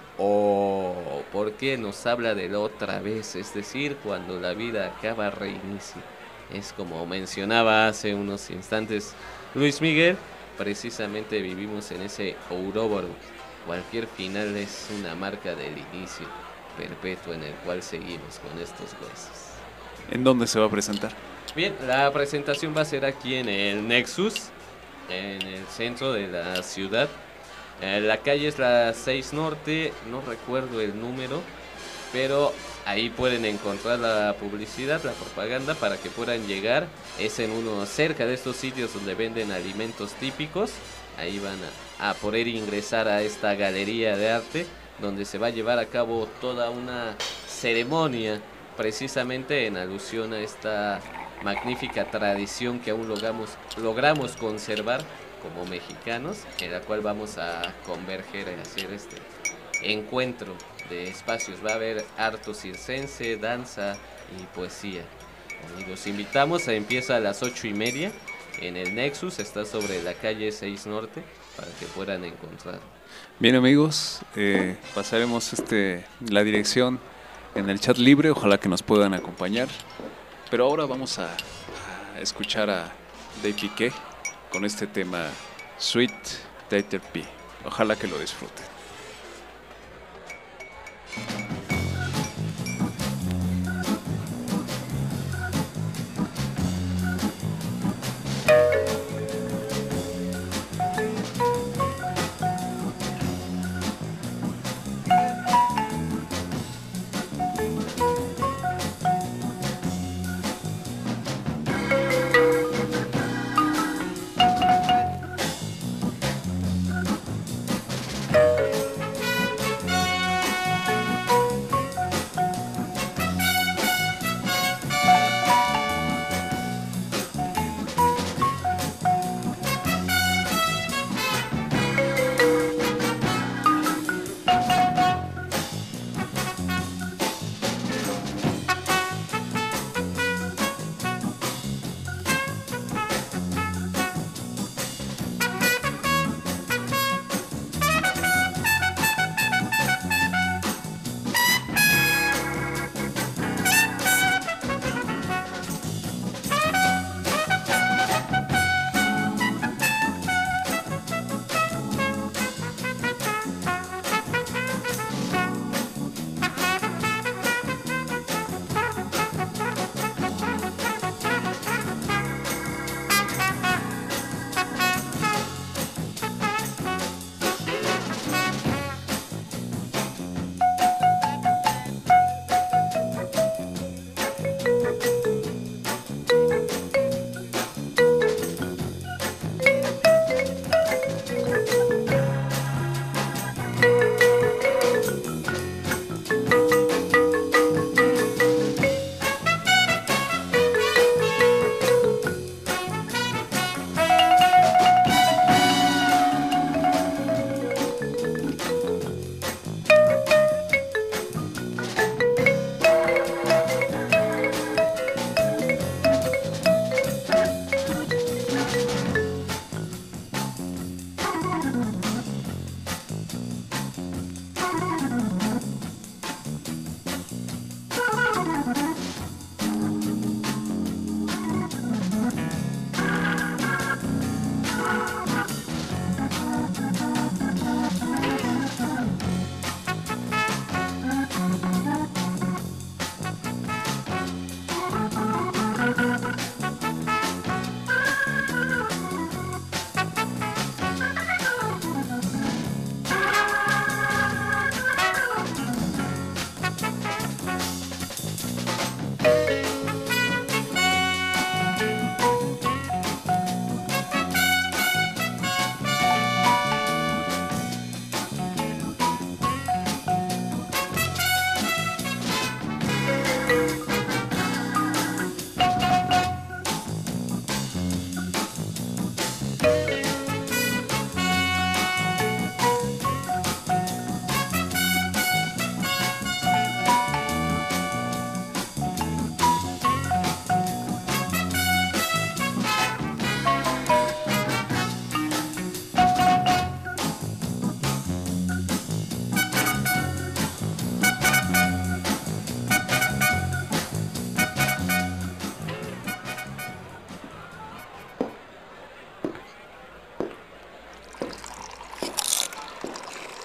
Oh, porque nos habla de la otra vez, es decir, cuando la vida acaba, reinicia. Es como mencionaba hace unos instantes Luis Miguel, precisamente vivimos en ese ouroboros. Cualquier final es una marca del inicio perpetuo en el cual seguimos con estos huesos. ¿En dónde se va a presentar? Bien, la presentación va a ser aquí en el Nexus, en el centro de la ciudad. Eh, la calle es la seis Norte, no recuerdo el número, pero ahí pueden encontrar la publicidad, la propaganda para que puedan llegar. Es en uno cerca de estos sitios donde venden alimentos típicos. Ahí van a, a poder ingresar a esta galería de arte, donde se va a llevar a cabo toda una ceremonia, precisamente en alusión a esta magnífica tradición que aún logramos, logramos conservar como mexicanos, en la cual vamos a converger y hacer este encuentro de espacios. Va a haber arte circense, danza y poesía. Y los invitamos, a, empieza a las ocho y media en el Nexus, está sobre la calle seis Norte, para que puedan encontrar. Bien, amigos, eh, pasaremos este, la dirección en el chat libre, ojalá que nos puedan acompañar. Pero ahora vamos a, a escuchar a David Piquet con este tema Sweet Tater Pie. Ojalá que lo disfruten. Thank you.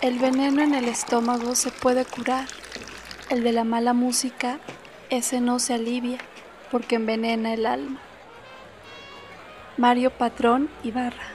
El veneno en el estómago se puede curar. El de la mala música, ese no se alivia porque envenena el alma. Mario Patrón Ibarra.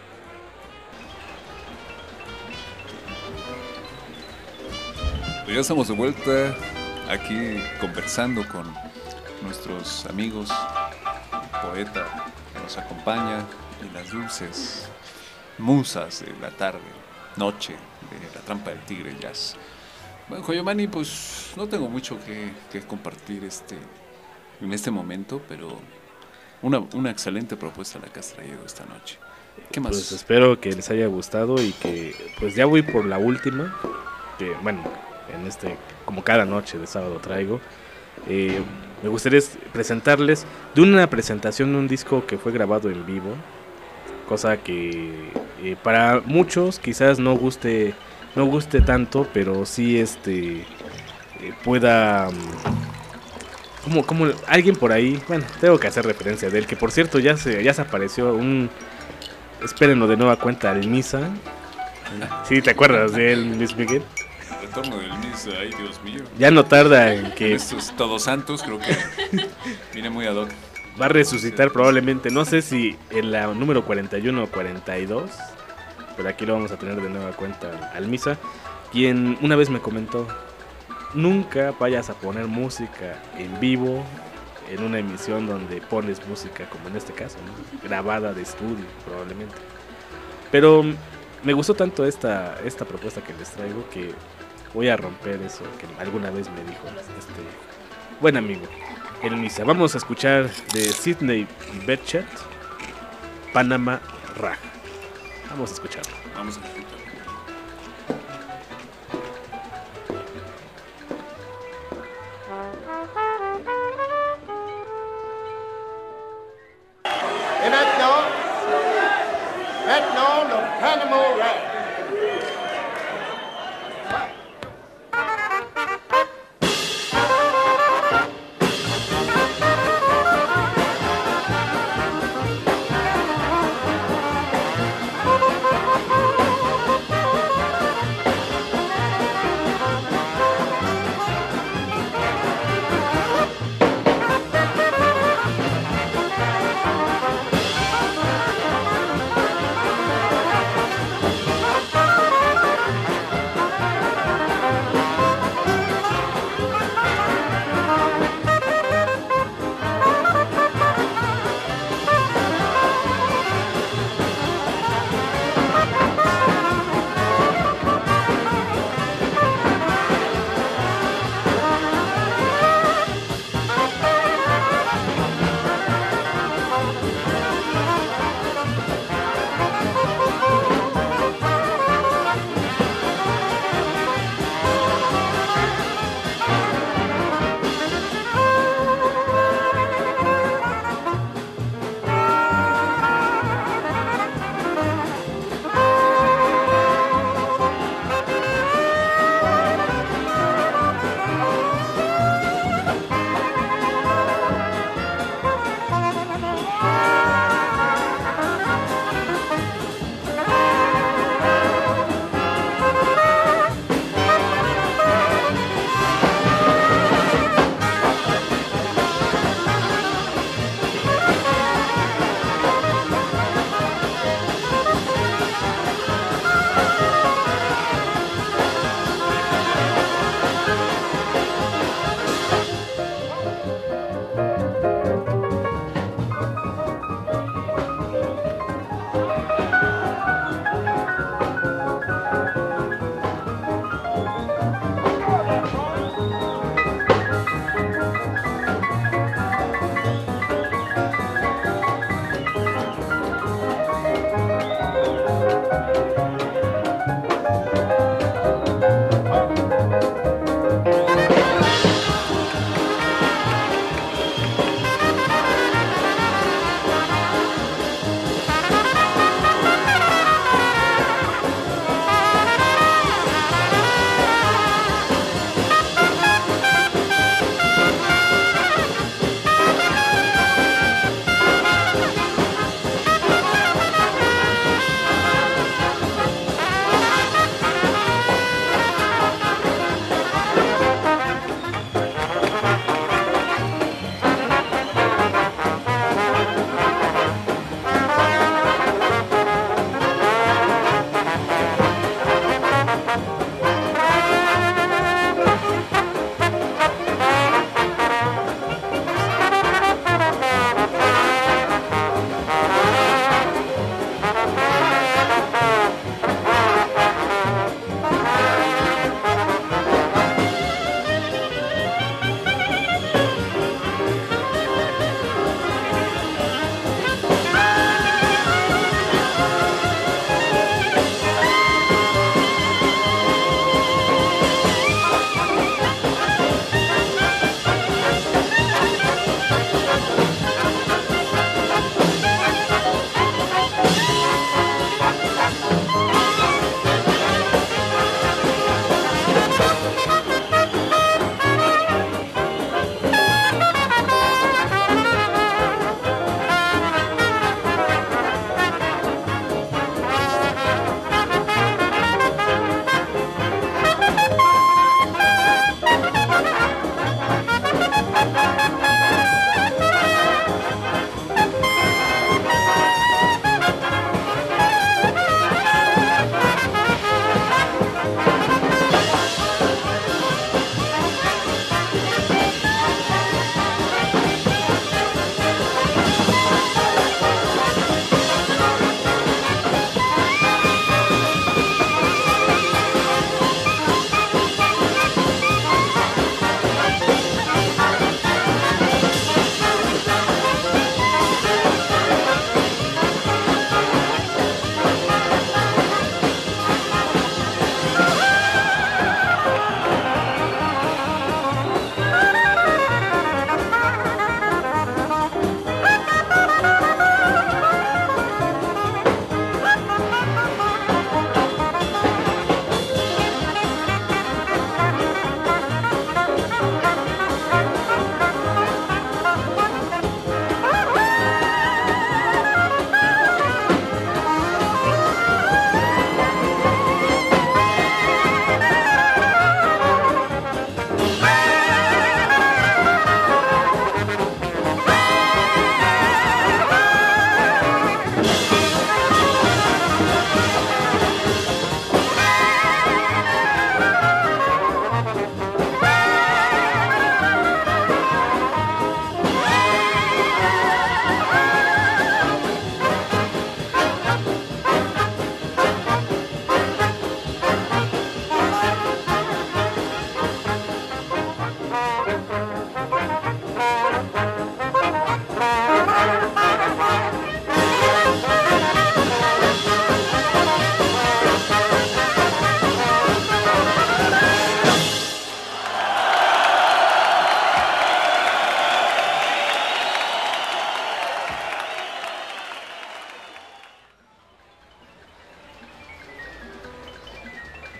Pues ya estamos de vuelta aquí conversando con nuestros amigos, poeta que nos acompaña y las dulces musas de la tarde, noche de La Trampa del Tigre Jazz. Bueno, Joyomani, pues no tengo mucho que, que compartir este, en este momento, pero una, una excelente propuesta la que has traído esta noche. ¿Qué más? Pues espero que les haya gustado y que pues ya voy por la última, que bueno, en este, como cada noche de sábado traigo. Eh, me gustaría presentarles de una presentación de un disco que fue grabado en vivo, cosa que eh, para muchos quizás no guste no guste tanto, pero sí este eh, pueda como como alguien por ahí, bueno, tengo que hacer referencia de él, que por cierto ya se ya se apareció un, espérenlo de nueva cuenta, el Misa. ¿Sí te acuerdas de él, Luis Miguel? El retorno del Misa, ay Dios mío. Ya no tarda en que estos Todos Santos creo que viene muy ad hoc. Va a resucitar probablemente, no sé si en la número cuarenta y uno o cuarenta y dos, pero aquí lo vamos a tener de nueva cuenta al Misa, quien una vez me comentó: nunca vayas a poner música en vivo en una emisión donde pones música, como en este caso, ¿no? Grabada de estudio probablemente. Pero me gustó tanto esta, esta propuesta que les traigo que voy a romper eso que alguna vez me dijo este buen amigo, el Misa. Vamos a escuchar de Sidney Bechet, Panama Rag. Vamos a escucharlo. Vamos a escucharlo. Et maintenant, maintenant le Panama Rag.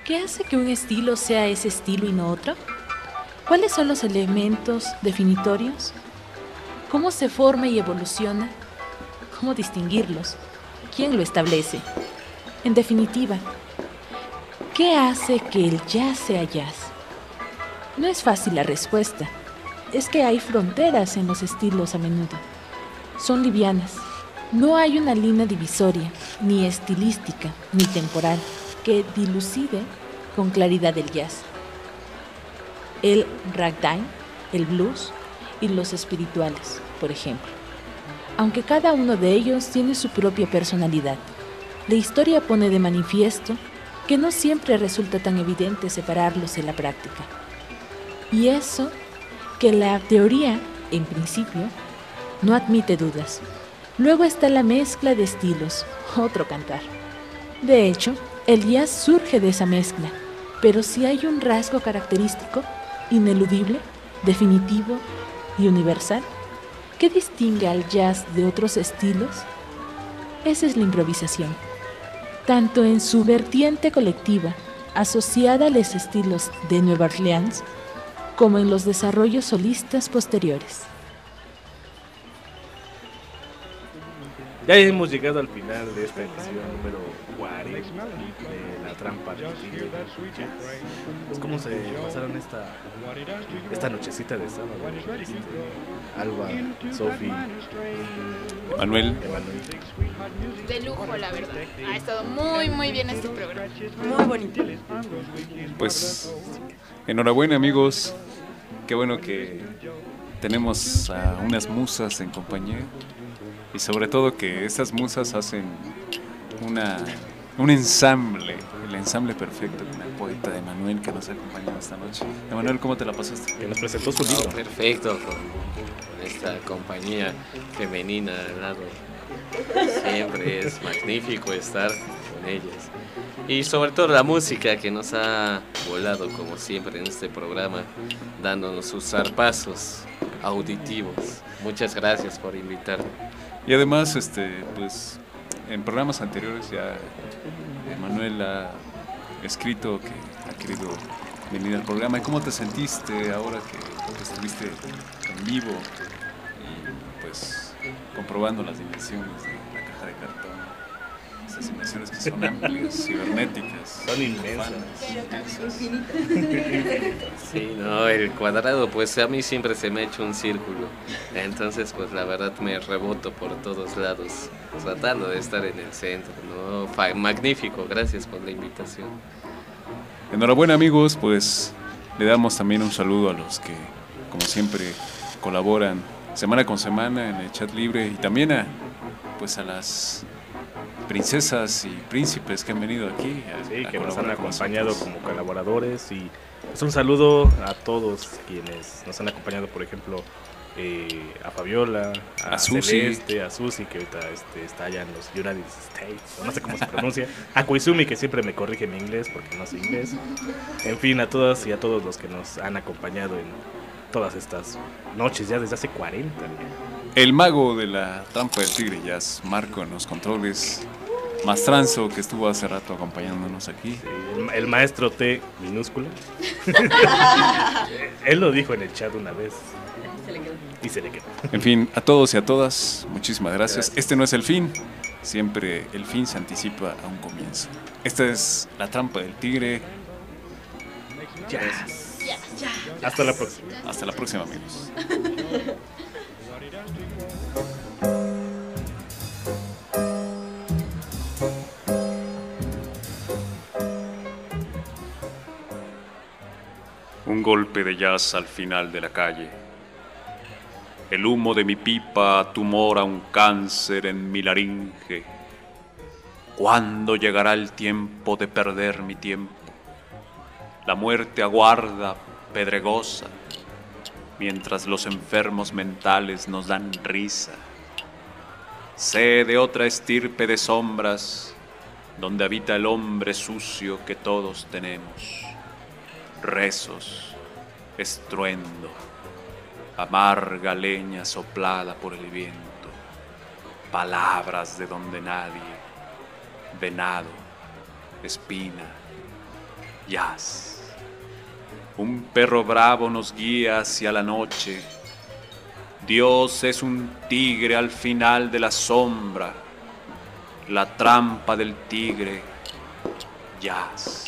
¿Qué hace que un estilo sea ese estilo y no otro? ¿Cuáles son los elementos definitorios? ¿Cómo se forma y evoluciona? ¿Cómo distinguirlos? ¿Quién lo establece? En definitiva, ¿qué hace que el jazz sea jazz? No es fácil la respuesta. Es que hay fronteras en los estilos a menudo. Son livianas. No hay una línea divisoria, ni estilística, ni temporal, que dilucide con claridad el jazz. El ragtime, el blues y los espirituales, por ejemplo. Aunque cada uno de ellos tiene su propia personalidad, la historia pone de manifiesto que no siempre resulta tan evidente separarlos en la práctica. Y eso que la teoría, en principio, no admite dudas. Luego está la mezcla de estilos, otro cantar. De hecho, el jazz surge de esa mezcla, pero si hay un rasgo característico, ineludible, definitivo y universal, ¿qué distingue al jazz de otros estilos? Esa es la improvisación, tanto en su vertiente colectiva, asociada a los estilos de Nueva Orleans, como en los desarrollos solistas posteriores. Ya hemos llegado al final de esta edición número cuarenta de La Trampa del Tigre. Pues cómo se pasaron esta, esta nochecita de sábado. Este, Alba, Sofi, Manuel. De lujo, la verdad. Ha estado muy, muy bien este programa. Muy bonito. Pues enhorabuena, amigos. Qué bueno que tenemos a unas musas en compañía. Y sobre todo que esas musas hacen una, un ensamble, el ensamble perfecto con el poeta Emanuel que nos ha acompañado esta noche. Emanuel, ¿cómo te la pasaste? Que nos presentó su libro. Oh, perfecto, con, con esta compañía femenina al lado. Siempre es magnífico estar con ellas. Y sobre todo la música que nos ha volado como siempre en este programa, dándonos sus zarpazos auditivos. Muchas gracias por invitarme. Y además, este, pues, en programas anteriores ya Manuel ha escrito que ha querido venir al programa. ¿Y cómo te sentiste ahora que, que estuviste en vivo y pues comprobando las dimensiones de la caja de cartón? Esas dimensiones que son amplias, cibernéticas. Son inmensas. Sí, no, el cuadrado, pues a mí siempre se me ha hecho un círculo. Entonces, pues la verdad me reboto por todos lados, tratando de estar en el centro, ¿no? Fa- magnífico, gracias por la invitación. Enhorabuena, amigos, pues le damos también un saludo a los que, como siempre, colaboran semana con semana en el chat libre y también a, pues a las princesas y príncipes que han venido aquí a, sí, a que nos han acompañado nosotros. como colaboradores y pues un saludo a todos quienes nos han acompañado, por ejemplo eh, a Fabiola, a, a Susi, Celeste, a Susi que ahorita este, está allá en los United States, no sé cómo se pronuncia, a Koizumi que siempre me corrige mi inglés porque no sé inglés, en fin, a todas y a todos los que nos han acompañado en todas estas noches ya desde hace cuarenta. El mago de la trampa del tigre jazz, Marco en los controles, Mastranzo que estuvo hace rato acompañándonos aquí. Sí, el, el maestro T minúscula. Él lo dijo en el chat una vez. Se le quedó. Y se le quedó. En fin, a todos y a todas, muchísimas gracias. Gracias. Este no es el fin, siempre el fin se anticipa a un comienzo. Esta es la trampa del tigre. Jazz. Hasta la próxima. Hasta la próxima, amigos. Un golpe de jazz al final de la calle. El humo de mi pipa tumora un cáncer en mi laringe. ¿Cuándo llegará el tiempo de perder mi tiempo? La muerte aguarda, pedregosa, mientras los enfermos mentales nos dan risa. Sé de otra estirpe de sombras, donde habita el hombre sucio que todos tenemos. Rezos, estruendo, amarga leña soplada por el viento, palabras de donde nadie, venado, espina, Jazz. Un perro bravo nos guía hacia la noche. Dios es un tigre al final de la sombra. La trampa del tigre. Jazz.